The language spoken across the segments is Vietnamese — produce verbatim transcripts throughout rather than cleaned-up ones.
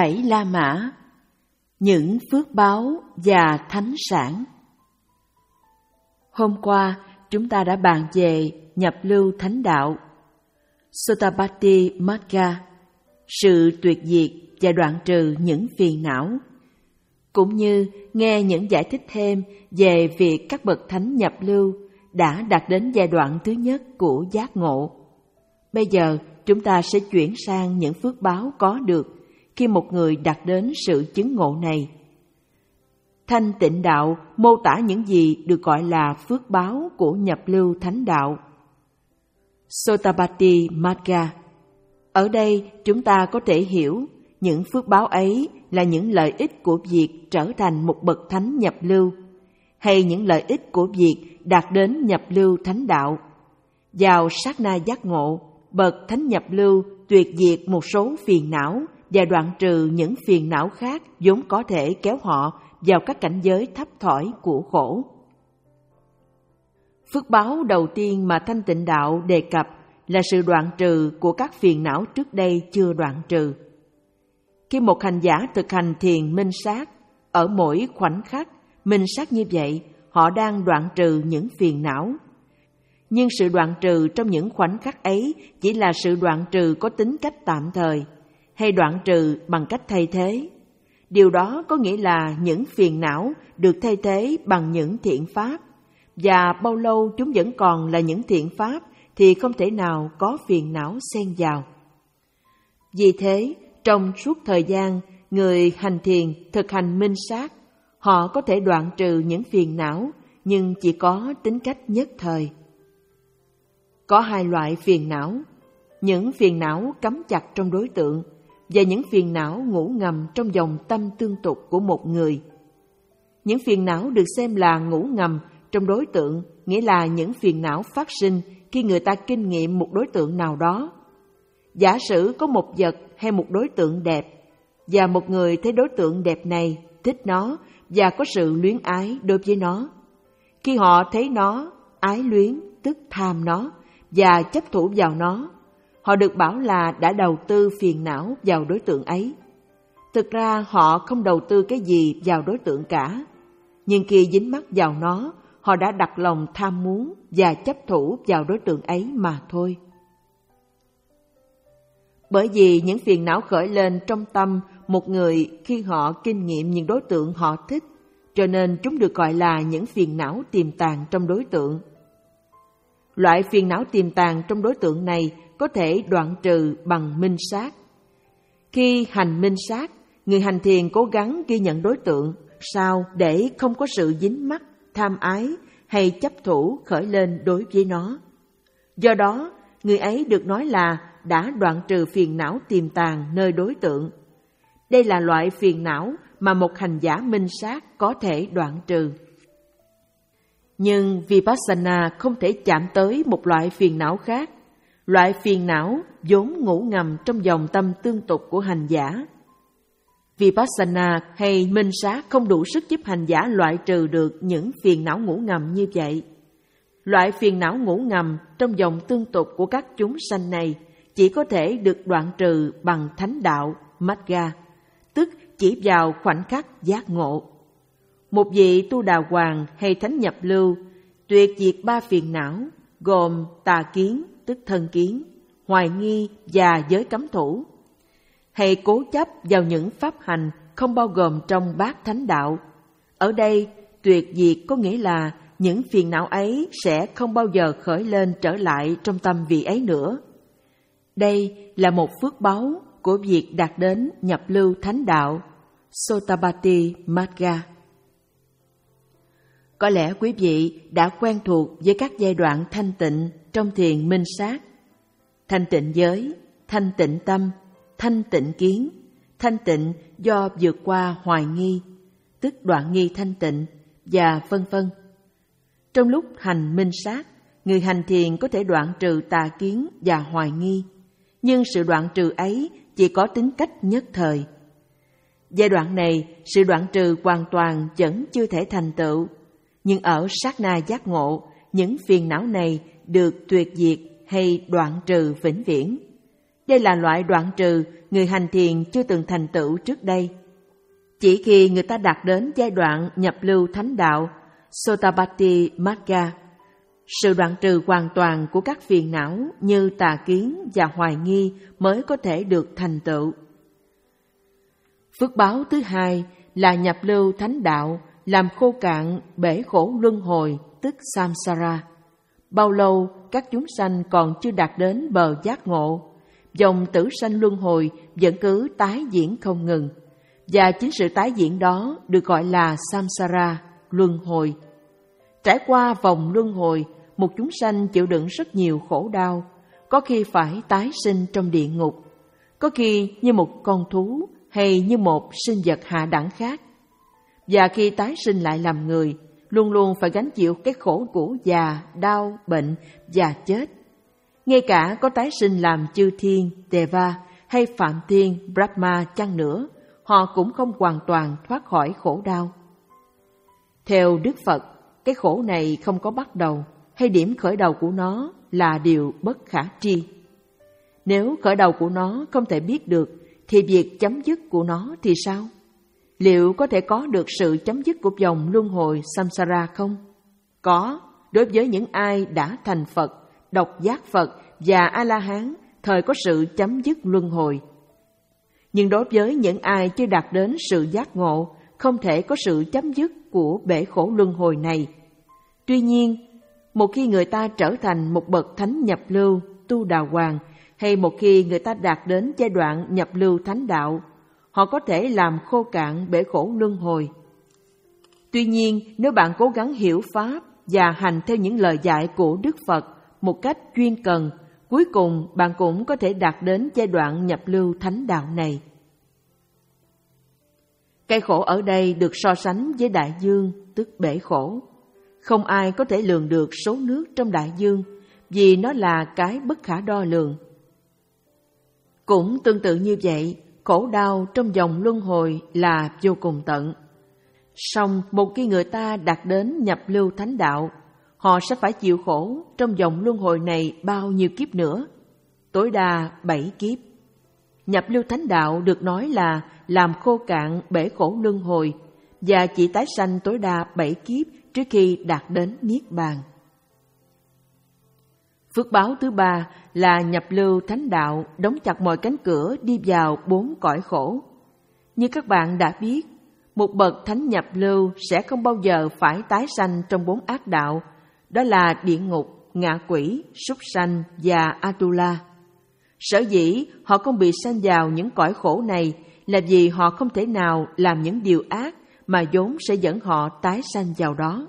Bảy La Mã, những phước báo và thánh sản. Hôm qua, chúng ta đã bàn về nhập lưu thánh đạo, Sotabhati Magga, sự tuyệt diệt và đoạn trừ những phiền não, cũng như nghe những giải thích thêm về việc các bậc thánh nhập lưu đã đạt đến giai đoạn thứ nhất của giác ngộ. Bây giờ, chúng ta sẽ chuyển sang những phước báo có được khi một người đạt đến sự chứng ngộ này. Thanh Tịnh Đạo mô tả những gì được gọi là phước báo của nhập lưu thánh đạo, Sotabhati Magga. Ở đây chúng ta có thể hiểu những phước báo ấy là những lợi ích của việc trở thành một bậc thánh nhập lưu, hay những lợi ích của việc đạt đến nhập lưu thánh đạo. Vào sát na giác ngộ, bậc thánh nhập lưu tuyệt diệt một số phiền não và đoạn trừ những phiền não khác vốn có thể kéo họ vào các cảnh giới thấp thỏi của khổ. Phước báo đầu tiên mà Thanh Tịnh Đạo đề cập là sự đoạn trừ của các phiền não trước đây chưa đoạn trừ. Khi một hành giả thực hành thiền minh sát, ở mỗi khoảnh khắc minh sát như vậy, họ đang đoạn trừ những phiền não. Nhưng sự đoạn trừ trong những khoảnh khắc ấy chỉ là sự đoạn trừ có tính cách tạm thời, hay đoạn trừ bằng cách thay thế. Điều đó có nghĩa là những phiền não được thay thế bằng những thiện pháp, và bao lâu chúng vẫn còn là những thiện pháp thì không thể nào có phiền não xen vào. Vì thế, trong suốt thời gian người hành thiền thực hành minh sát, họ có thể đoạn trừ những phiền não, nhưng chỉ có tính cách nhất thời. Có hai loại phiền não: những phiền não cắm chặt trong đối tượng và những phiền não ngủ ngầm trong dòng tâm tương tục của một người. Những phiền não được xem là ngủ ngầm trong đối tượng nghĩa là những phiền não phát sinh khi người ta kinh nghiệm một đối tượng nào đó. Giả sử có một vật hay một đối tượng đẹp, và một người thấy đối tượng đẹp này, thích nó và có sự luyến ái đối với nó. Khi họ thấy nó, ái luyến tức tham nó và chấp thủ vào nó, họ được bảo là đã đầu tư phiền não vào đối tượng ấy. Thực ra họ không đầu tư cái gì vào đối tượng cả, nhưng khi dính mắc vào nó, họ đã đặt lòng tham muốn và chấp thủ vào đối tượng ấy mà thôi. Bởi vì những phiền não khởi lên trong tâm một người khi họ kinh nghiệm những đối tượng họ thích, cho nên chúng được gọi là những phiền não tiềm tàng trong đối tượng. Loại phiền não tiềm tàng trong đối tượng này có thể đoạn trừ bằng minh sát. Khi hành minh sát, người hành thiền cố gắng ghi nhận đối tượng sao để không có sự dính mắc, tham ái hay chấp thủ khởi lên đối với nó. Do đó, người ấy được nói là đã đoạn trừ phiền não tiềm tàng nơi đối tượng. Đây là loại phiền não mà một hành giả minh sát có thể đoạn trừ. Nhưng Vipassana không thể chạm tới một loại phiền não khác, loại phiền não vốn ngủ ngầm trong dòng tâm tương tục của hành giả. Vipassana hay minh sát không đủ sức giúp hành giả loại trừ được những phiền não ngủ ngầm như vậy. Loại phiền não ngủ ngầm trong dòng tương tục của các chúng sanh này chỉ có thể được đoạn trừ bằng thánh đạo Magga, tức chỉ vào khoảnh khắc giác ngộ. Một vị tu đà hoàng hay thánh nhập lưu tuyệt diệt ba phiền não gồm tà kiến tức thân kiến, hoài nghi và giới cấm thủ, hay cố chấp vào những pháp hành không bao gồm trong bát thánh đạo. Ở đây, tuyệt diệt có nghĩa là những phiền não ấy sẽ không bao giờ khởi lên trở lại trong tâm vị ấy nữa. Đây là một phước báu của việc đạt đến nhập lưu thánh đạo, Sotabhati Magga. Có lẽ quý vị đã quen thuộc với các giai đoạn thanh tịnh trong thiền minh sát: thanh tịnh giới, thanh tịnh tâm, thanh tịnh kiến, thanh tịnh do vượt qua hoài nghi, tức đoạn nghi thanh tịnh, và vân vân. Trong lúc hành minh sát, người hành thiền có thể đoạn trừ tà kiến và hoài nghi, nhưng sự đoạn trừ ấy chỉ có tính cách nhất thời. Giai đoạn này, sự đoạn trừ hoàn toàn vẫn chưa thể thành tựu, nhưng ở sát na giác ngộ, những phiền não này được tuyệt diệt hay đoạn trừ vĩnh viễn. Đây là loại đoạn trừ người hành thiền chưa từng thành tựu trước đây. Chỉ khi người ta đạt đến giai đoạn nhập lưu thánh đạo, Sotabati Magga, sự đoạn trừ hoàn toàn của các phiền não như tà kiến và hoài nghi mới có thể được thành tựu. Phước báo thứ hai là nhập lưu thánh đạo, làm khô cạn bể khổ luân hồi, tức samsara. Bao lâu các chúng sanh còn chưa đạt đến bờ giác ngộ, dòng tử sanh luân hồi vẫn cứ tái diễn không ngừng, và chính sự tái diễn đó được gọi là samsara, luân hồi. Trải qua vòng luân hồi, một chúng sanh chịu đựng rất nhiều khổ đau, có khi phải tái sinh trong địa ngục, có khi như một con thú hay như một sinh vật hạ đẳng khác. Và khi tái sinh lại làm người, luôn luôn phải gánh chịu cái khổ của già, đau, bệnh và chết. Ngay cả có tái sinh làm chư thiên, Deva hay Phạm Thiên, Brahma chăng nữa, họ cũng không hoàn toàn thoát khỏi khổ đau. Theo Đức Phật, cái khổ này không có bắt đầu, hay điểm khởi đầu của nó là điều bất khả tri. Nếu khởi đầu của nó không thể biết được, thì việc chấm dứt của nó thì sao? Liệu có thể có được sự chấm dứt của vòng luân hồi samsara không? Có, đối với những ai đã thành Phật, độc giác Phật và A-la-hán, thời có sự chấm dứt luân hồi. Nhưng đối với những ai chưa đạt đến sự giác ngộ, không thể có sự chấm dứt của bể khổ luân hồi này. Tuy nhiên, một khi người ta trở thành một bậc thánh nhập lưu, tu đà hoàng, hay một khi người ta đạt đến giai đoạn nhập lưu thánh đạo, họ có thể làm khô cạn bể khổ luân hồi. Tuy nhiên, nếu bạn cố gắng hiểu Pháp và hành theo những lời dạy của Đức Phật một cách chuyên cần, cuối cùng bạn cũng có thể đạt đến giai đoạn nhập lưu thánh đạo này. Cái khổ ở đây được so sánh với đại dương, tức bể khổ. Không ai có thể lường được số nước trong đại dương, vì nó là cái bất khả đo lường. Cũng tương tự như vậy, khổ đau trong vòng luân hồi là vô cùng tận. Song một khi người ta đạt đến nhập lưu thánh đạo, họ sẽ phải chịu khổ trong vòng luân hồi này bao nhiêu kiếp nữa? Tối đa bảy kiếp. Nhập lưu thánh đạo được nói là làm khô cạn bể khổ luân hồi và chỉ tái sanh tối đa bảy kiếp trước khi đạt đến Niết Bàn. Phước báo thứ ba là nhập lưu thánh đạo, đóng chặt mọi cánh cửa đi vào bốn cõi khổ. Như các bạn đã biết, một bậc thánh nhập lưu sẽ không bao giờ phải tái sanh trong bốn ác đạo, đó là địa ngục, ngạ quỷ, súc sanh và Atula. Sở dĩ họ không bị sanh vào những cõi khổ này là vì họ không thể nào làm những điều ác mà vốn sẽ dẫn họ tái sanh vào đó.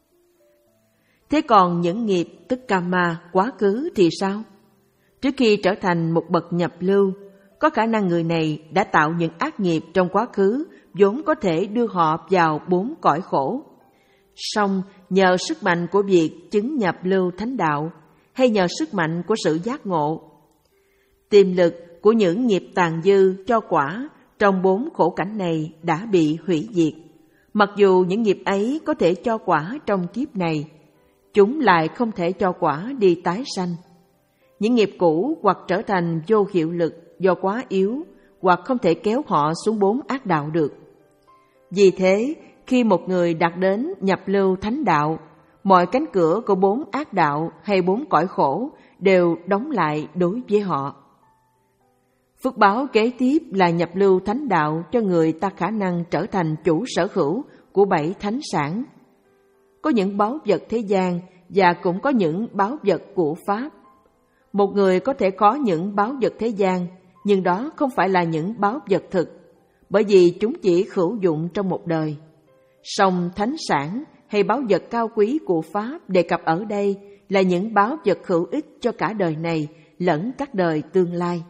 Thế còn những nghiệp tức karma quá khứ thì sao? Trước khi trở thành một bậc nhập lưu, có khả năng người này đã tạo những ác nghiệp trong quá khứ vốn có thể đưa họ vào bốn cõi khổ. Song nhờ sức mạnh của việc chứng nhập lưu thánh đạo hay nhờ sức mạnh của sự giác ngộ, tiềm lực của những nghiệp tàn dư cho quả trong bốn khổ cảnh này đã bị hủy diệt. Mặc dù những nghiệp ấy có thể cho quả trong kiếp này, chúng lại không thể cho quả đi tái sanh. Những nghiệp cũ hoặc trở thành vô hiệu lực do quá yếu, hoặc không thể kéo họ xuống bốn ác đạo được. Vì thế, khi một người đạt đến nhập lưu thánh đạo, mọi cánh cửa của bốn ác đạo hay bốn cõi khổ đều đóng lại đối với họ. Phước báo kế tiếp là nhập lưu thánh đạo cho người ta khả năng trở thành chủ sở hữu của bảy thánh sản. Có những báu vật thế gian và cũng có những báu vật của Pháp. Một người có thể có những báu vật thế gian, nhưng đó không phải là những báu vật thực, bởi vì chúng chỉ hữu dụng trong một đời. Song thánh sản hay báu vật cao quý của Pháp đề cập ở đây là những báu vật hữu ích cho cả đời này lẫn các đời tương lai.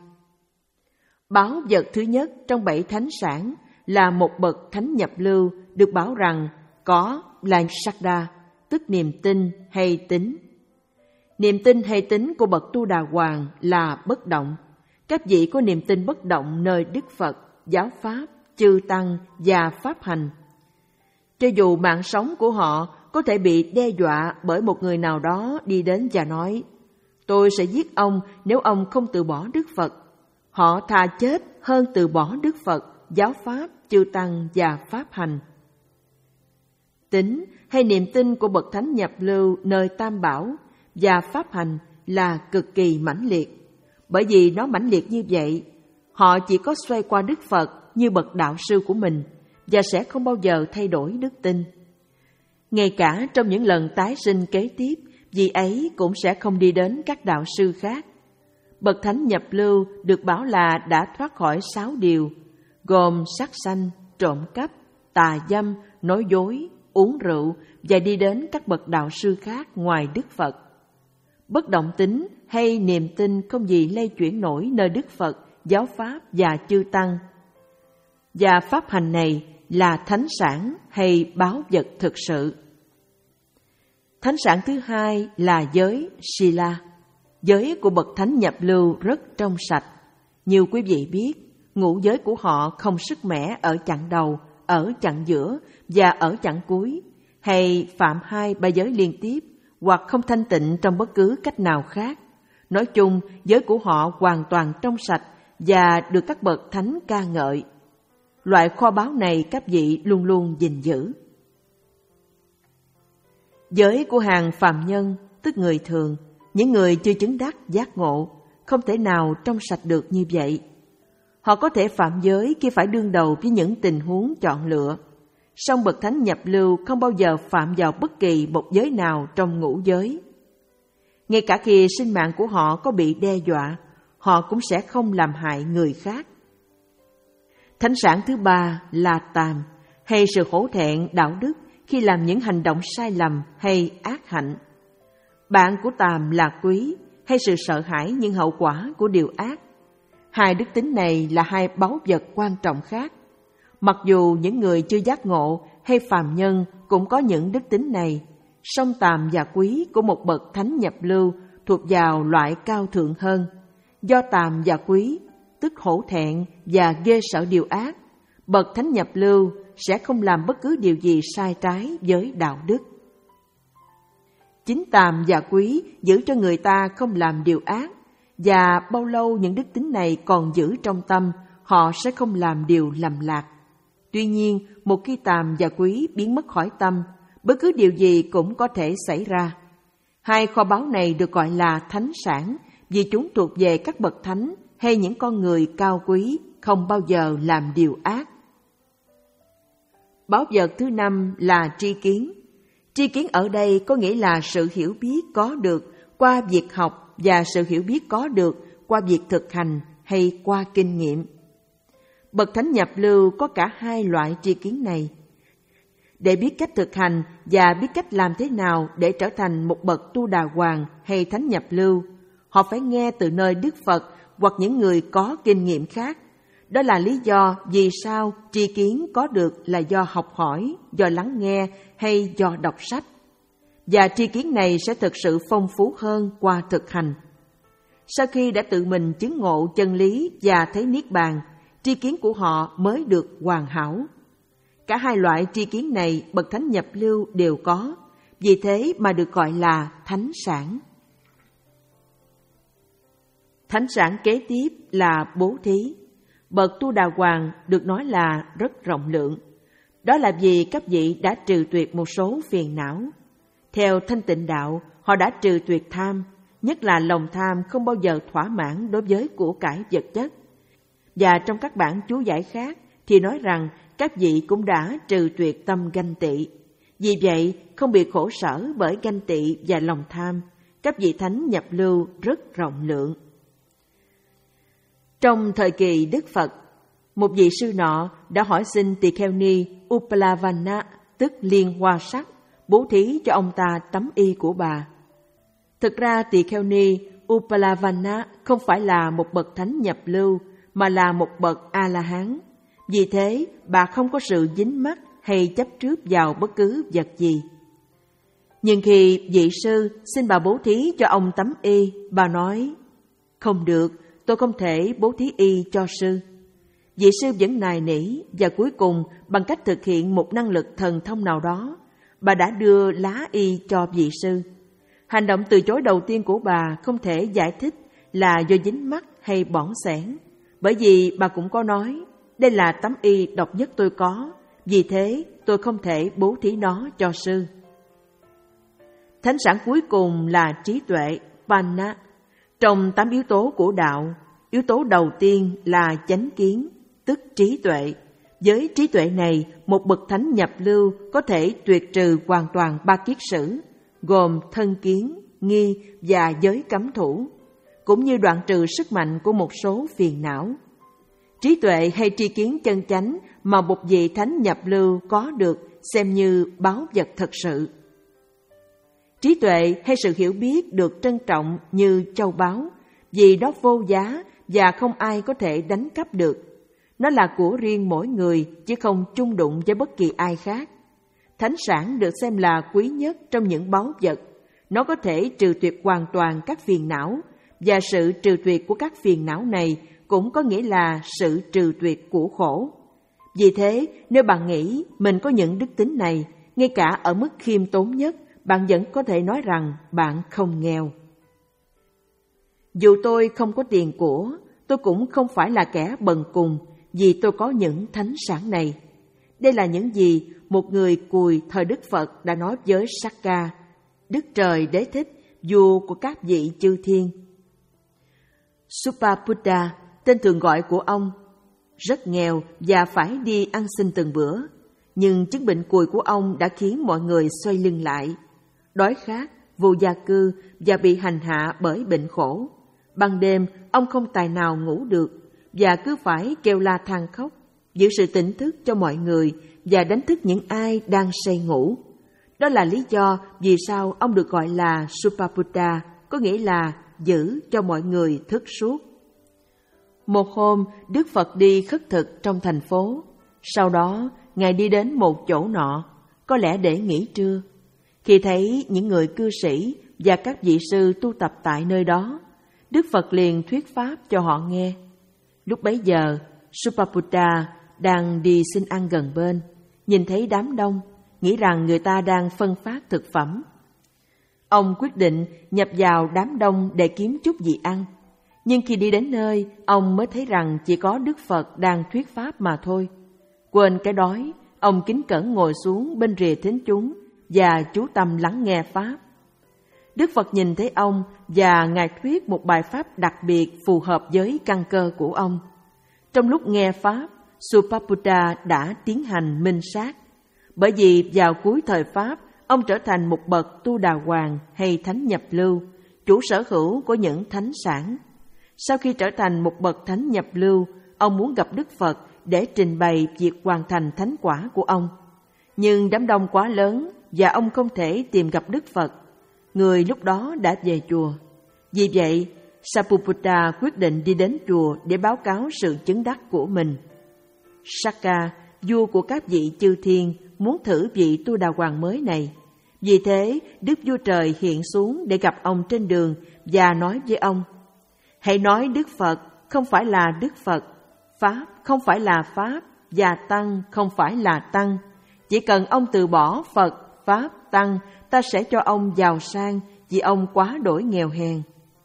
Báu vật thứ nhất trong bảy thánh sản là một bậc thánh nhập lưu được bảo rằng có là Saddha, tức niềm tin hay tín. Niềm tin hay tín của bậc tu đà hoàng là bất động. Các vị có niềm tin bất động nơi Đức Phật, giáo pháp, chư tăng và pháp hành. Cho dù mạng sống của họ có thể bị đe dọa bởi một người nào đó đi đến và nói: tôi sẽ giết ông nếu ông không từ bỏ Đức Phật, Họ thà chết hơn từ bỏ Đức Phật, giáo pháp, chư tăng và pháp hành. Tín hay niềm tin của bậc thánh nhập lưu nơi Tam Bảo và pháp hành là cực kỳ mãnh liệt. Bởi vì nó mãnh liệt như vậy, họ chỉ có xoay qua Đức Phật như bậc đạo sư của mình và sẽ không bao giờ thay đổi đức tin. Ngay cả trong những lần tái sinh kế tiếp, vị ấy cũng sẽ không đi đến các đạo sư khác. Bậc thánh nhập lưu được bảo là đã thoát khỏi sáu điều, gồm sát sanh, trộm cắp, tà dâm, nói dối, uống rượu và đi đến các bậc đạo sư khác ngoài Đức Phật. Bất động tính hay niềm tin không gì lay chuyển nổi nơi Đức Phật, giáo pháp và chư tăng. Và pháp hành này là thánh sản hay báu vật thực sự. Thánh sản thứ hai là giới Sila. Giới của bậc thánh nhập lưu rất trong sạch. Như quý vị biết, ngũ giới của họ không sức mẻ ở chặng đầu, ở chặng giữa và ở chặng cuối, hay phạm hai ba giới liên tiếp, hoặc không thanh tịnh trong bất cứ cách nào khác. Nói chung, giới của họ hoàn toàn trong sạch và được các bậc thánh ca ngợi. Loại kho báu này các vị luôn luôn gìn giữ. Giới của hàng phàm nhân, tức người thường, những người chưa chứng đắc giác ngộ, không thể nào trong sạch được như vậy. Họ có thể phạm giới khi phải đương đầu với những tình huống chọn lựa. Song bậc thánh nhập lưu không bao giờ phạm vào bất kỳ một giới nào trong ngũ giới. Ngay cả khi sinh mạng của họ có bị đe dọa, họ cũng sẽ không làm hại người khác. Thánh sản thứ ba là tàm, hay sự hổ thẹn đạo đức khi làm những hành động sai lầm hay ác hạnh. Bạn của tàm là quý, hay sự sợ hãi những hậu quả của điều ác. Hai đức tính này là hai báu vật quan trọng khác. Mặc dù những người chưa giác ngộ hay phàm nhân cũng có những đức tính này, song tàm và quý của một bậc thánh nhập lưu thuộc vào loại cao thượng hơn. Do tàm và quý, tức hổ thẹn và ghê sợ điều ác, bậc thánh nhập lưu sẽ không làm bất cứ điều gì sai trái với đạo đức. Chính tàm và quý giữ cho người ta không làm điều ác, và bao lâu những đức tính này còn giữ trong tâm, họ sẽ không làm điều lầm lạc. Tuy nhiên, một khi tàm và quý biến mất khỏi tâm, bất cứ điều gì cũng có thể xảy ra. Hai kho báu này được gọi là thánh sản vì chúng thuộc về các bậc thánh hay những con người cao quý không bao giờ làm điều ác. Báu vật thứ năm là tri kiến. Tri kiến ở đây có nghĩa là sự hiểu biết có được qua việc học và sự hiểu biết có được qua việc thực hành hay qua kinh nghiệm. Bậc thánh nhập lưu có cả hai loại tri kiến này. Để biết cách thực hành và biết cách làm thế nào để trở thành một bậc tu đà hoàng hay thánh nhập lưu, họ phải nghe từ nơi Đức Phật hoặc những người có kinh nghiệm khác. Đó là lý do vì sao tri kiến có được là do học hỏi, do lắng nghe hay do đọc sách. Và tri kiến này sẽ thực sự phong phú hơn qua thực hành. Sau khi đã tự mình chứng ngộ chân lý và thấy niết bàn, tri kiến của họ mới được hoàn hảo. Cả hai loại tri kiến này bậc thánh nhập lưu đều có, vì thế mà được gọi là thánh sản. Thánh sản kế tiếp là bố thí. Bậc tu đà hoàng được nói là rất rộng lượng. Đó là vì các vị đã trừ tuyệt một số phiền não. Theo thanh tịnh đạo, họ đã trừ tuyệt tham, nhất là lòng tham không bao giờ thỏa mãn đối với của cải vật chất. Và trong các bản chú giải khác thì nói rằng các vị cũng đã trừ tuyệt tâm ganh tị. Vì vậy, không bị khổ sở bởi ganh tị và lòng tham, các vị thánh nhập lưu rất rộng lượng. Trong thời kỳ Đức Phật, một vị sư nọ đã hỏi xin tỳ kheo ni Upalavana, tức liên hoa sắc, bố thí cho ông ta tấm y của bà. Thực ra tỳ kheo ni Upalavana không phải là một bậc thánh nhập lưu, mà là một bậc A-la-hán. Vì thế, bà không có sự dính mắc hay chấp trước vào bất cứ vật gì. Nhưng khi vị sư xin bà bố thí cho ông tấm y, bà nói, không được, tôi không thể bố thí y cho sư. Vị sư vẫn nài nỉ và cuối cùng bằng cách thực hiện một năng lực thần thông nào đó, bà đã đưa lá y cho vị sư. Hành động từ chối đầu tiên của bà không thể giải thích là do dính mắc hay bỏng xẻn. Bởi vì bà cũng có nói, đây là tấm y độc nhất tôi có, vì thế tôi không thể bố thí nó cho sư. Thánh sản cuối cùng là trí tuệ, Panna. Trong tám yếu tố của đạo, yếu tố đầu tiên là chánh kiến, tức trí tuệ. Với trí tuệ này, một bậc thánh nhập lưu có thể tuyệt trừ hoàn toàn ba kiết sử, gồm thân kiến, nghi và giới cấm thủ, cũng như đoạn trừ sức mạnh của một số phiền não. Trí tuệ hay tri kiến chân chánh mà một vị thánh nhập lưu có được xem như báu vật thật sự. Trí tuệ hay sự hiểu biết được trân trọng như châu báu, vì đó vô giá và không ai có thể đánh cắp được. Nó là của riêng mỗi người chứ không chung đụng với bất kỳ ai khác. Thánh sản được xem là quý nhất trong những báu vật. Nó có thể trừ tuyệt hoàn toàn các phiền não, và sự trừ tuyệt của các phiền não này cũng có nghĩa là sự trừ tuyệt của khổ. Vì thế, nếu bạn nghĩ mình có những đức tính này, ngay cả ở mức khiêm tốn nhất, bạn vẫn có thể nói rằng bạn không nghèo. Dù tôi không có tiền của, tôi cũng không phải là kẻ bần cùng, vì tôi có những thánh sản này. Đây là những gì một người cùi thời Đức Phật đã nói với Sakka, Đức Trời Đế Thích, vua của các vị chư thiên. Supabuddha, tên thường gọi của ông, rất nghèo và phải đi ăn xin từng bữa, nhưng chứng bệnh cùi của ông đã khiến mọi người xoay lưng lại. Đói khát, vô gia cư và bị hành hạ bởi bệnh khổ. Ban đêm, ông không tài nào ngủ được và cứ phải kêu la than khóc, giữ sự tỉnh thức cho mọi người và đánh thức những ai đang say ngủ. Đó là lý do vì sao ông được gọi là Supabuddha, có nghĩa là giữ cho mọi người thức suốt. Một hôm, Đức Phật đi khất thực trong thành phố. Sau đó, Ngài đi đến một chỗ nọ, có lẽ để nghỉ trưa. Khi thấy những người cư sĩ và các vị sư tu tập tại nơi đó, Đức Phật liền thuyết pháp cho họ nghe. Lúc bấy giờ, Supabuddha đang đi xin ăn gần bên, nhìn thấy đám đông, nghĩ rằng người ta đang phân phát thực phẩm. Ông quyết định nhập vào đám đông để kiếm chút gì ăn. Nhưng khi đi đến nơi, ông mới thấy rằng chỉ có Đức Phật đang thuyết pháp mà thôi. Quên cái đói, ông kính cẩn ngồi xuống bên rìa thính chúng và chú tâm lắng nghe pháp. Đức Phật nhìn thấy ông và Ngài thuyết một bài pháp đặc biệt phù hợp với căn cơ của ông. Trong lúc nghe pháp, Supabuddha đã tiến hành minh sát. Bởi vì vào cuối thời pháp, ông trở thành một bậc tu đà hoàng hay thánh nhập lưu, chủ sở hữu của những thánh sản. Sau khi trở thành một bậc thánh nhập lưu, ông muốn gặp Đức Phật để trình bày việc hoàn thành thánh quả của ông. Nhưng đám đông quá lớn và ông không thể tìm gặp Đức Phật. Người lúc đó đã về chùa. Vì vậy, Sapubuddha quyết định đi đến chùa để báo cáo sự chứng đắc của mình. Sakka, vua của các vị chư thiên, muốn thử vị tu đà hoàng mới này. Vì thế, Đức Vua Trời hiện xuống để gặp ông trên đường và nói với ông: hãy nói Đức Phật không phải là Đức Phật, Pháp không phải là Pháp, và Tăng không phải là Tăng. Chỉ cần ông từ bỏ Phật, Pháp, Tăng, ta sẽ cho ông giàu sang vì ông quá đổi nghèo hèn.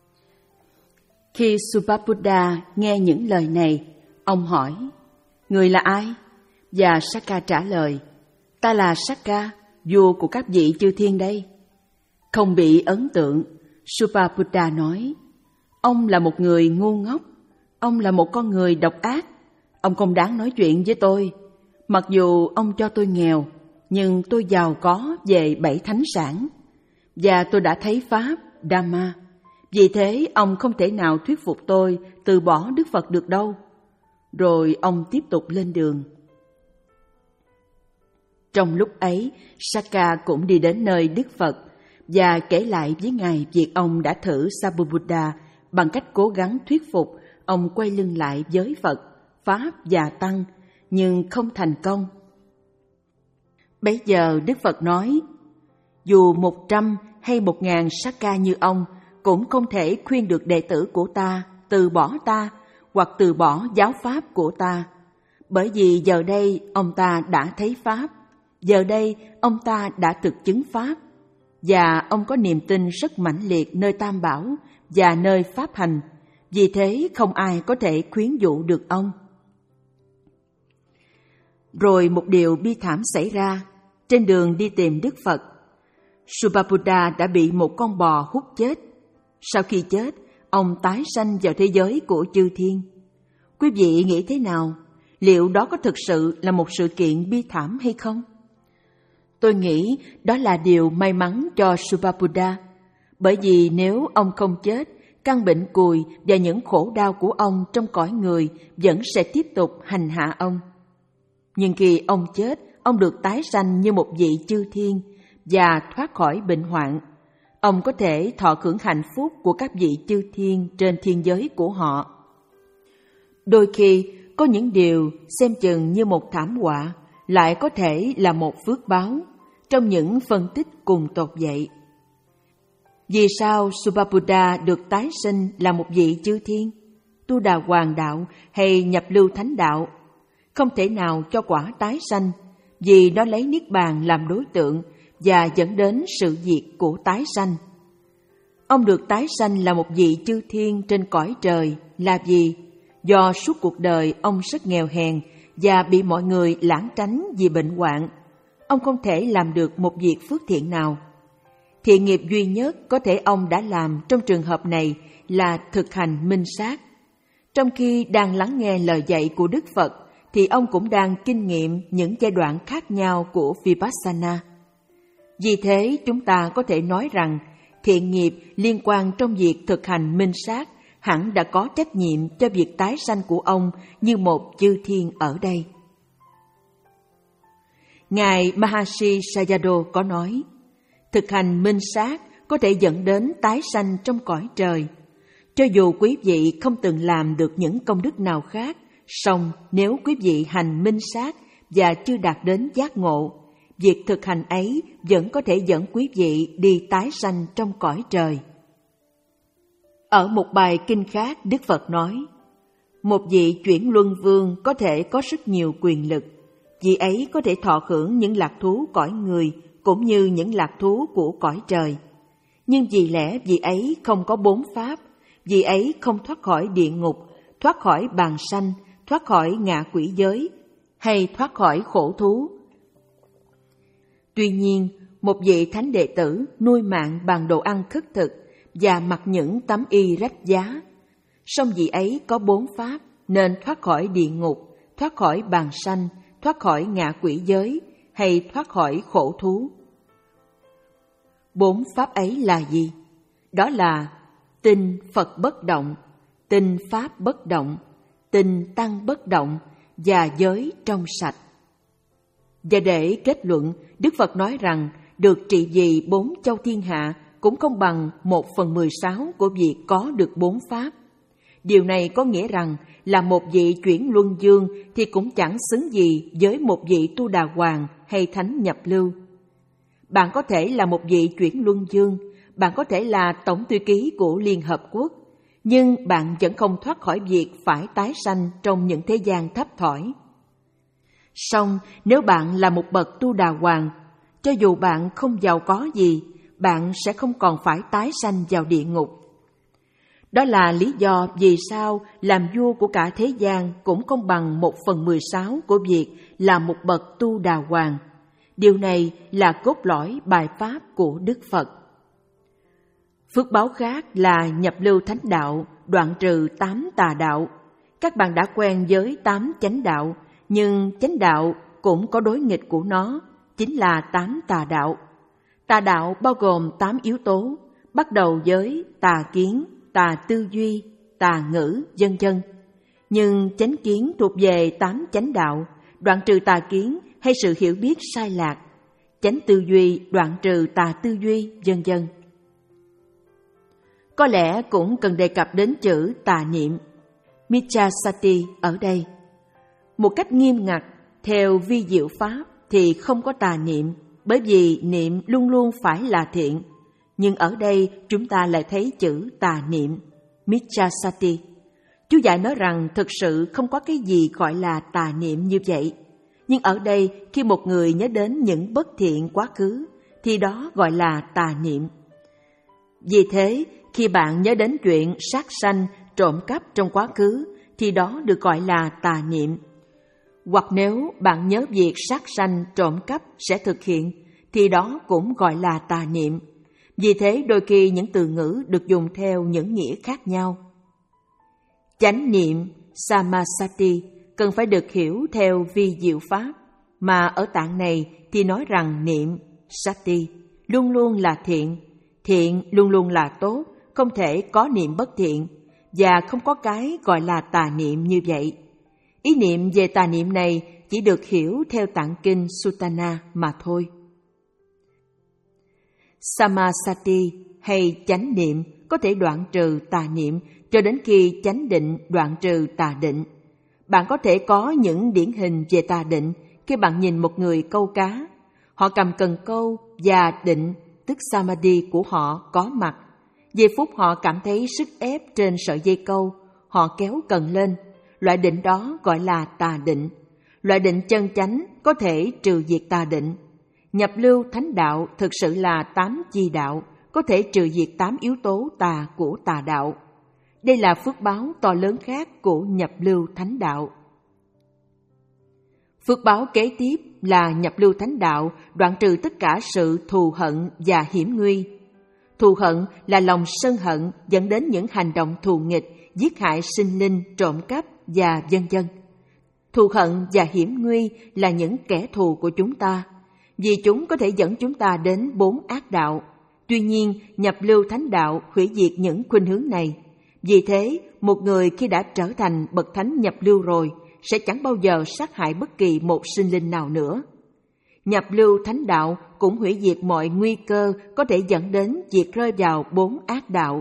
Khi Supabuddha nghe những lời này, ông hỏi: người là ai? Và Sakka trả lời: ta là Sakka, vua của các vị chư thiên đây. Không bị ấn tượng, Supabuddha nói: ông là một người ngu ngốc, ông là một con người độc ác, ông không đáng nói chuyện với tôi. Mặc dù ông cho tôi nghèo, nhưng tôi giàu có về bảy thánh sản, và tôi đã thấy Pháp, Dhamma. Vì thế, ông không thể nào thuyết phục tôi từ bỏ Đức Phật được đâu. Rồi ông tiếp tục lên đường. Trong lúc ấy, Sakka cũng đi đến nơi Đức Phật và kể lại với Ngài việc ông đã thử Sapubuddha bằng cách cố gắng thuyết phục ông quay lưng lại với Phật, Pháp và Tăng, nhưng không thành công. Bấy giờ Đức Phật nói: dù một trăm hay một ngàn Sakka như ông cũng không thể khuyên được đệ tử của ta từ bỏ ta hoặc từ bỏ giáo pháp của ta. Bởi vì giờ đây ông ta đã thấy Pháp, giờ đây ông ta đã thực chứng Pháp, và ông có niềm tin rất mãnh liệt nơi Tam Bảo và nơi Pháp hành. Vì thế không ai có thể khuyến dụ được ông. Rồi một điều bi thảm xảy ra. Trên đường đi tìm Đức Phật, Subhabuddha đã bị một con bò hút chết. Sau khi chết, ông tái sanh vào thế giới của chư thiên. Quý vị nghĩ thế nào? Liệu đó có thực sự là một sự kiện bi thảm hay không? Tôi nghĩ đó là điều may mắn cho Subhabuddha, bởi vì nếu ông không chết, căn bệnh cùi và những khổ đau của ông trong cõi người vẫn sẽ tiếp tục hành hạ ông. Nhưng khi ông chết, ông được tái sanh như một vị chư thiên và thoát khỏi bệnh hoạn. Ông có thể thọ hưởng hạnh phúc của các vị chư thiên trên thiên giới của họ. Đôi khi, có những điều xem chừng như một thảm họa, lại có thể là một phước báo, trong những phân tích cùng tột vậy. Vì sao Subhabuddha được tái sinh là một vị chư thiên, Tu Đà Hoàng đạo hay nhập lưu thánh đạo? Không thể nào cho quả tái sanh, vì nó lấy niết bàn làm đối tượng và dẫn đến sự diệt của tái sanh. Ông được tái sanh là một vị chư thiên trên cõi trời là vì do suốt cuộc đời ông rất nghèo hèn và bị mọi người lãng tránh vì bệnh hoạn, ông không thể làm được một việc phước thiện nào. Thiện nghiệp duy nhất có thể ông đã làm trong trường hợp này là thực hành minh sát. Trong khi đang lắng nghe lời dạy của Đức Phật, thì ông cũng đang kinh nghiệm những giai đoạn khác nhau của Vipassana. Vì thế, chúng ta có thể nói rằng thiện nghiệp liên quan trong việc thực hành minh sát hẳn đã có trách nhiệm cho việc tái sanh của ông như một chư thiên ở đây. Ngài Maharishi Sayadaw có nói, thực hành minh sát có thể dẫn đến tái sanh trong cõi trời. Cho dù quý vị không từng làm được những công đức nào khác, song nếu quý vị hành minh sát và chưa đạt đến giác ngộ, việc thực hành ấy vẫn có thể dẫn quý vị đi tái sanh trong cõi trời. Ở một bài kinh khác, Đức Phật nói, một vị chuyển luân vương có thể có rất nhiều quyền lực. Vị ấy có thể thọ hưởng những lạc thú cõi người cũng như những lạc thú của cõi trời. Nhưng vì lẽ vị ấy không có bốn pháp, vị ấy không thoát khỏi địa ngục, thoát khỏi bàn sanh, thoát khỏi ngạ quỷ giới, hay thoát khỏi khổ thú. Tuy nhiên, một vị thánh đệ tử nuôi mạng bằng đồ ăn khất thực và mặc những tấm y rách giá. Song vị ấy có bốn pháp nên thoát khỏi địa ngục, thoát khỏi bàn sanh, thoát khỏi ngạ quỷ giới hay thoát khỏi khổ thú. Bốn pháp ấy là gì? Đó là tin Phật bất động, tin Pháp bất động, tin Tăng bất động và giới trong sạch. Và để kết luận, Đức Phật nói rằng được trị vì bốn châu thiên hạ cũng không bằng một phần mười sáu của việc có được bốn pháp. Điều này có nghĩa rằng là một vị chuyển luân dương thì cũng chẳng xứng gì với một vị Tu Đà Hoàng hay thánh nhập lưu. Bạn có thể là một vị chuyển luân dương, bạn có thể là tổng thư ký của Liên Hợp Quốc, nhưng bạn vẫn không thoát khỏi việc phải tái sanh trong những thế gian thấp thỏi. Song nếu bạn là một bậc Tu Đà Hoàng, cho dù bạn không giàu có gì, bạn sẽ không còn phải tái sanh vào địa ngục. Đó là lý do vì sao làm vua của cả thế gian cũng không bằng một phần mười sáu của việc là một bậc Tu Đà Hoàng. Điều này là cốt lõi bài pháp của Đức Phật. Phước báo khác là nhập lưu thánh đạo, đoạn trừ tám tà đạo. Các bạn đã quen với tám chánh đạo, nhưng chánh đạo cũng có đối nghịch của nó, chính là tám tà đạo. Tà đạo bao gồm tám yếu tố, bắt đầu với tà kiến, tà tư duy, tà ngữ, vân vân. Nhưng chánh kiến thuộc về tám chánh đạo, đoạn trừ tà kiến hay sự hiểu biết sai lạc. Chánh tư duy đoạn trừ tà tư duy, vân vân. Có lẽ cũng cần đề cập đến chữ tà niệm, Micchasati ở đây. Một cách nghiêm ngặt, theo vi diệu pháp thì không có tà niệm, bởi vì niệm luôn luôn phải là thiện. Nhưng ở đây chúng ta lại thấy chữ tà niệm, Micchasati. Chú giải nói rằng thực sự không có cái gì gọi là tà niệm như vậy. Nhưng ở đây khi một người nhớ đến những bất thiện quá khứ thì đó gọi là tà niệm. Vì thế, khi bạn nhớ đến chuyện sát sanh, trộm cắp trong quá khứ thì đó được gọi là tà niệm. Hoặc nếu bạn nhớ việc sát sanh, trộm cắp sẽ thực hiện thì đó cũng gọi là tà niệm. Vì thế đôi khi những từ ngữ được dùng theo những nghĩa khác nhau. Chánh niệm Samasati cần phải được hiểu theo vi diệu pháp, mà ở tạng này thì nói rằng niệm Sati luôn luôn là thiện, thiện luôn luôn là tốt, không thể có niệm bất thiện, và không có cái gọi là tà niệm như vậy. Ý niệm về tà niệm này chỉ được hiểu theo tạng kinh Sutana mà thôi. Samasati hay chánh niệm có thể đoạn trừ tà niệm cho đến khi chánh định đoạn trừ tà định. Bạn có thể có những điển hình về tà định khi bạn nhìn một người câu cá. Họ cầm cần câu và định, tức samadhi của họ có mặt. Giây phút họ cảm thấy sức ép trên sợi dây câu, họ kéo cần lên. Loại định đó gọi là tà định. Loại định chân chánh có thể trừ diệt tà định. Nhập lưu thánh đạo thực sự là tám chi đạo, có thể trừ diệt tám yếu tố tà của tà đạo. Đây là phước báo to lớn khác của nhập lưu thánh đạo. Phước báo kế tiếp là nhập lưu thánh đạo đoạn trừ tất cả sự thù hận và hiểm nguy. Thù hận là lòng sân hận dẫn đến những hành động thù nghịch, giết hại sinh linh, trộm cắp và vân vân. Thù hận và hiểm nguy là những kẻ thù của chúng ta, vì chúng có thể dẫn chúng ta đến bốn ác đạo. Tuy nhiên, nhập lưu thánh đạo hủy diệt những khuynh hướng này. Vì thế, một người khi đã trở thành bậc thánh nhập lưu rồi, sẽ chẳng bao giờ sát hại bất kỳ một sinh linh nào nữa. Nhập lưu thánh đạo cũng hủy diệt mọi nguy cơ có thể dẫn đến việc rơi vào bốn ác đạo.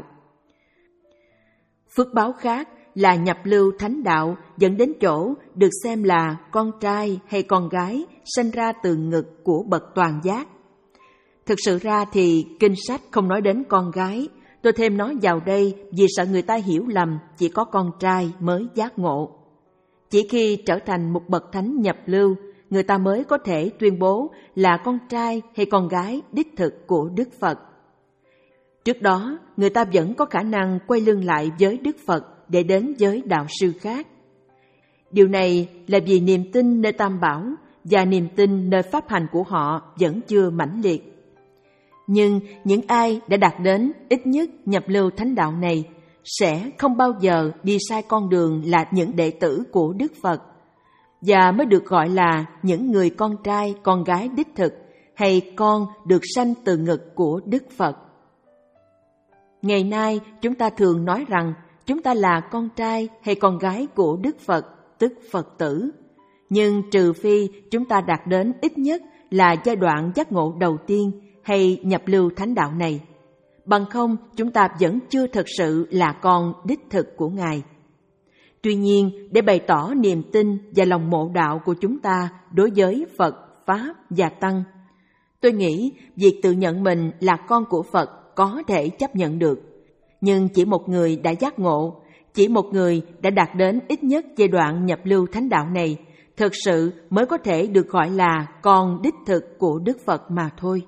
Phước báo khác là nhập lưu thánh đạo dẫn đến chỗ được xem là con trai hay con gái sanh ra từ ngực của bậc toàn giác. Thực sự ra thì kinh sách không nói đến con gái, tôi thêm nói vào đây vì sợ người ta hiểu lầm chỉ có con trai mới giác ngộ. Chỉ khi trở thành một bậc thánh nhập lưu, người ta mới có thể tuyên bố là con trai hay con gái đích thực của Đức Phật. Trước đó, người ta vẫn có khả năng quay lưng lại với Đức Phật để đến với đạo sư khác. Điều này là vì niềm tin nơi Tam Bảo và niềm tin nơi pháp hành của họ vẫn chưa mãnh liệt. Nhưng những ai đã đạt đến ít nhất nhập lưu thánh đạo này sẽ không bao giờ đi sai con đường là những đệ tử của Đức Phật, và mới được gọi là những người con trai, con gái đích thực, hay con được sanh từ ngực của Đức Phật. Ngày nay, chúng ta thường nói rằng chúng ta là con trai hay con gái của Đức Phật, tức Phật tử. Nhưng trừ phi chúng ta đạt đến ít nhất là giai đoạn giác ngộ đầu tiên hay nhập lưu thánh đạo này. Bằng không, chúng ta vẫn chưa thực sự là con đích thực của Ngài. Tuy nhiên, để bày tỏ niềm tin và lòng mộ đạo của chúng ta đối với Phật, Pháp và Tăng, tôi nghĩ việc tự nhận mình là con của Phật có thể chấp nhận được. Nhưng chỉ một người đã giác ngộ, chỉ một người đã đạt đến ít nhất giai đoạn nhập lưu thánh đạo này, thực sự mới có thể được gọi là con đích thực của Đức Phật mà thôi.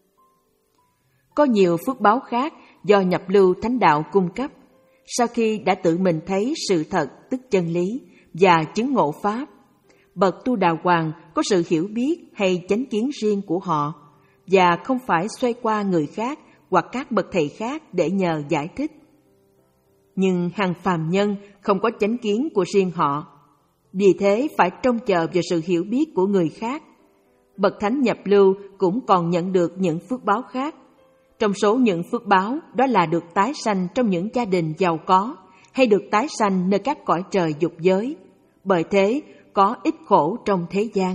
Có nhiều phước báo khác do nhập lưu thánh đạo cung cấp. Sau khi đã tự mình thấy sự thật tức chân lý và chứng ngộ Pháp, bậc tu đà hoàng có sự hiểu biết hay chánh kiến riêng của họ và không phải xoay qua người khác hoặc các bậc thầy khác để nhờ giải thích. Nhưng hàng phàm nhân không có chánh kiến của riêng họ, vì thế phải trông chờ vào sự hiểu biết của người khác. Bậc thánh nhập lưu cũng còn nhận được những phước báo khác. Trong số những phước báo đó là được tái sanh trong những gia đình giàu có hay được tái sanh nơi các cõi trời dục giới. Bởi thế, có ít khổ trong thế gian.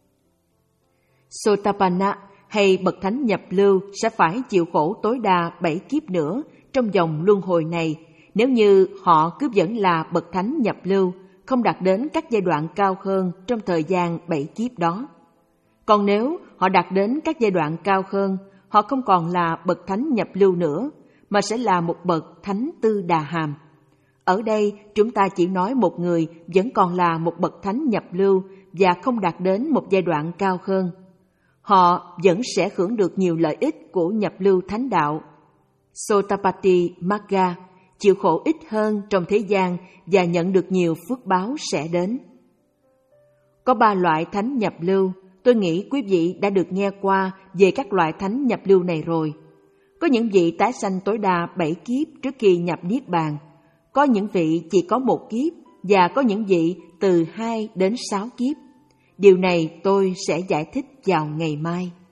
Sotapanna hay bậc thánh nhập lưu sẽ phải chịu khổ tối đa bảy kiếp nữa trong vòng luân hồi này nếu như họ cứ vẫn là bậc thánh nhập lưu, không đạt đến các giai đoạn cao hơn trong thời gian bảy kiếp đó. Còn nếu họ đạt đến các giai đoạn cao hơn, họ không còn là bậc thánh nhập lưu nữa, mà sẽ là một bậc thánh tư đà hàm. Ở đây, chúng ta chỉ nói một người vẫn còn là một bậc thánh nhập lưu và không đạt đến một giai đoạn cao hơn. Họ vẫn sẽ hưởng được nhiều lợi ích của nhập lưu thánh đạo. Sotapatti Magga, chịu khổ ít hơn trong thế gian và nhận được nhiều phước báo sẽ đến. Có ba loại thánh nhập lưu, tôi nghĩ quý vị đã được nghe qua về các loại thánh nhập lưu này rồi. Có những vị tái sanh tối đa bảy kiếp trước khi nhập Niết Bàn, có những vị chỉ có một kiếp và có những vị từ hai đến sáu kiếp. Điều này tôi sẽ giải thích vào ngày mai.